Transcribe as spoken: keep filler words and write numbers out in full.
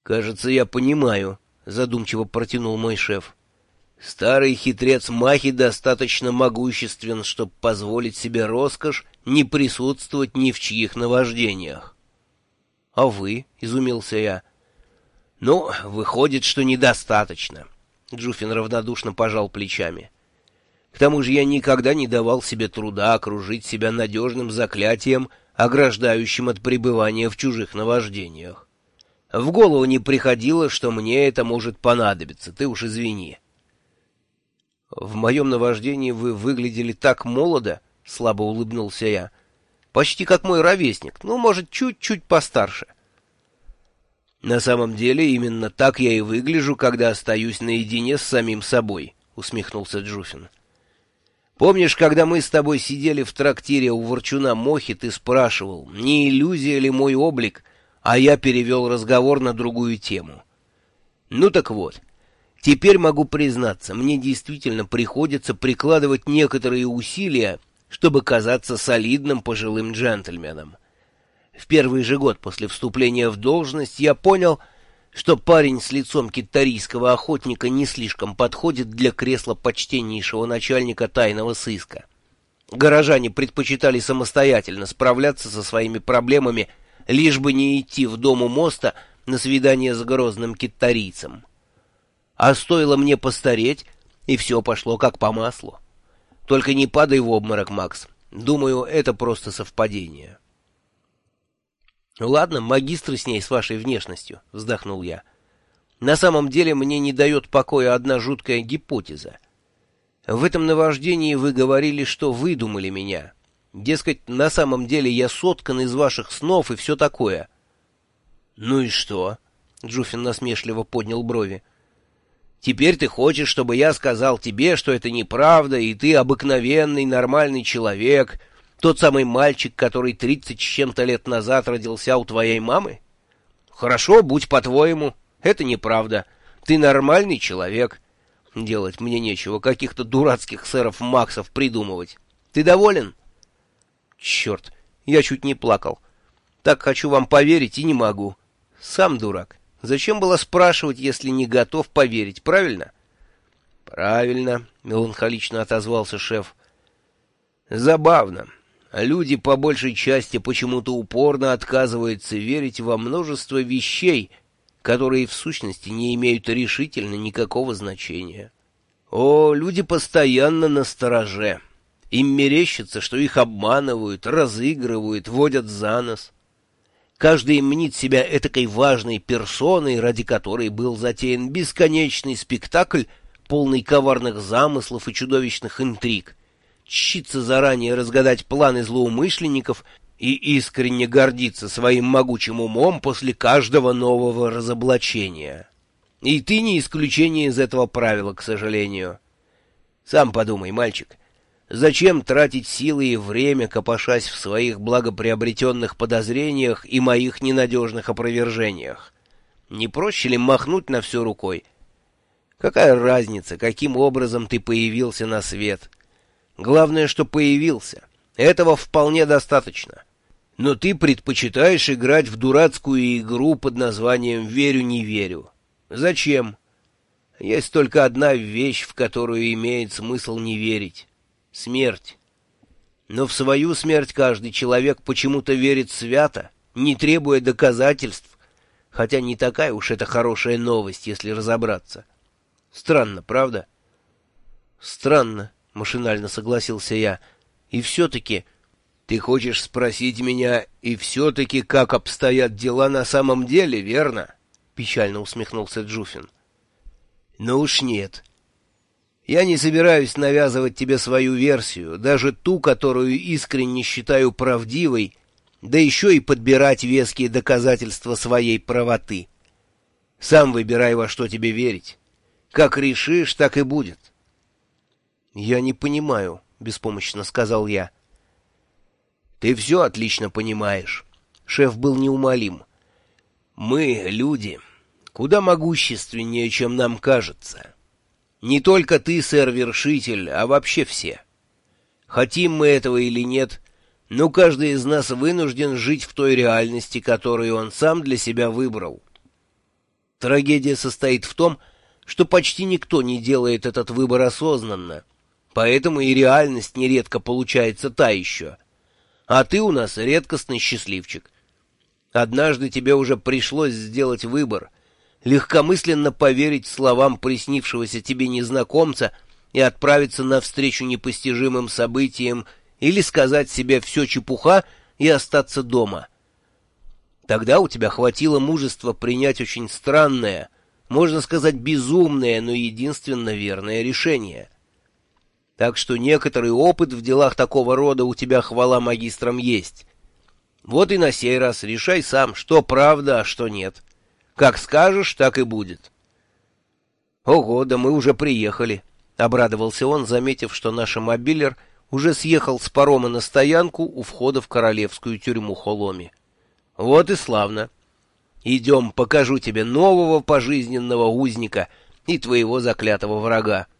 «Кажется, я понимаю», — задумчиво протянул мой шеф. «Старый хитрец Махи достаточно могуществен, чтобы позволить себе роскошь не присутствовать ни в чьих наваждениях». «А вы?» — изумился я. «Ну, выходит, что недостаточно». Джуфин равнодушно пожал плечами. «К тому же я никогда не давал себе труда окружить себя надежным заклятием, ограждающим от пребывания в чужих наваждениях. В голову не приходило, что мне это может понадобиться, ты уж извини». «В моем наваждении вы выглядели так молодо», — слабо улыбнулся я. «Почти как мой ровесник, ну, может, чуть-чуть постарше». «На самом деле именно так я и выгляжу, когда остаюсь наедине с самим собой», — усмехнулся Джуфин. «Помнишь, когда мы с тобой сидели в трактире у ворчуна Мохи, ты спрашивал, не иллюзия ли мой облик, а я перевел разговор на другую тему? Ну так вот, теперь могу признаться, мне действительно приходится прикладывать некоторые усилия, чтобы казаться солидным пожилым джентльменом. В первый же год после вступления в должность я понял, что парень с лицом китарийского охотника не слишком подходит для кресла почтеннейшего начальника тайного сыска. Горожане предпочитали самостоятельно справляться со своими проблемами, лишь бы не идти в дом у моста на свидание с грозным китарийцем. А стоило мне постареть, и все пошло как по маслу. Только не падай в обморок, Макс. Думаю, это просто совпадение». «Ладно, магистры с ней, с вашей внешностью», — вздохнул я. «На самом деле мне не дает покоя одна жуткая гипотеза. В этом наваждении вы говорили, что выдумали меня. Дескать, на самом деле я соткан из ваших снов и все такое». «Ну и что?» — Джуфин насмешливо поднял брови. «Теперь ты хочешь, чтобы я сказал тебе, что это неправда, и ты обыкновенный нормальный человек, тот самый мальчик, который тридцать с чем-то лет назад родился у твоей мамы? Хорошо, будь по-твоему, это неправда. Ты нормальный человек. Делать мне нечего, каких-то дурацких сэров Максов придумывать. Ты доволен?» «Черт, я чуть не плакал. Так хочу вам поверить и не могу. Сам дурак. Зачем было спрашивать, если не готов поверить, правильно?» «Правильно», — меланхолично отозвался шеф. «Забавно. Люди по большей части почему-то упорно отказываются верить во множество вещей, которые в сущности не имеют решительно никакого значения. О, люди постоянно настороже. Им мерещится, что их обманывают, разыгрывают, водят за нос. Каждый мнит себя этакой важной персоной, ради которой был затеян бесконечный спектакль, полный коварных замыслов и чудовищных интриг. Чтится заранее разгадать планы злоумышленников и искренне гордиться своим могучим умом после каждого нового разоблачения. И ты не исключение из этого правила, к сожалению. Сам подумай, мальчик, зачем тратить силы и время, копошась в своих благоприобретенных подозрениях и моих ненадежных опровержениях? Не проще ли махнуть на все рукой? Какая разница, каким образом ты появился на свет? Главное, что появился. Этого вполне достаточно. Но ты предпочитаешь играть в дурацкую игру под названием «Верю-не верю». Зачем? Есть только одна вещь, в которую имеет смысл не верить. Смерть. Но в свою смерть каждый человек почему-то верит свято, не требуя доказательств, хотя не такая уж это хорошая новость, если разобраться. Странно, правда? Странно. — машинально согласился я. «И все-таки...» «Ты хочешь спросить меня, и все-таки как обстоят дела на самом деле, верно?» — печально усмехнулся Джуфин. «Ну уж нет. Я не собираюсь навязывать тебе свою версию, даже ту, которую искренне считаю правдивой, да еще и подбирать веские доказательства своей правоты. Сам выбирай, во что тебе верить. Как решишь, так и будет». «Я не понимаю», — беспомощно сказал я. «Ты все отлично понимаешь». Шеф был неумолим. «Мы, люди, куда могущественнее, чем нам кажется. Не только ты, сэр-вершитель, а вообще все. Хотим мы этого или нет, но каждый из нас вынужден жить в той реальности, которую он сам для себя выбрал. Трагедия состоит в том, что почти никто не делает этот выбор осознанно, поэтому и реальность нередко получается та еще. А ты у нас редкостный счастливчик. Однажды тебе уже пришлось сделать выбор, легкомысленно поверить словам приснившегося тебе незнакомца и отправиться навстречу непостижимым событиям или сказать себе «все чепуха» и остаться дома. Тогда у тебя хватило мужества принять очень странное, можно сказать безумное, но единственно верное решение. Так что некоторый опыт в делах такого рода у тебя, хвала магистрам, есть. Вот и на сей раз решай сам, что правда, а что нет. Как скажешь, так и будет. Ого, да мы уже приехали, — обрадовался он, заметив, что наш мобилер уже съехал с парома на стоянку у входа в королевскую тюрьму Холоми. Вот и славно. Идем, покажу тебе нового пожизненного узника и твоего заклятого врага.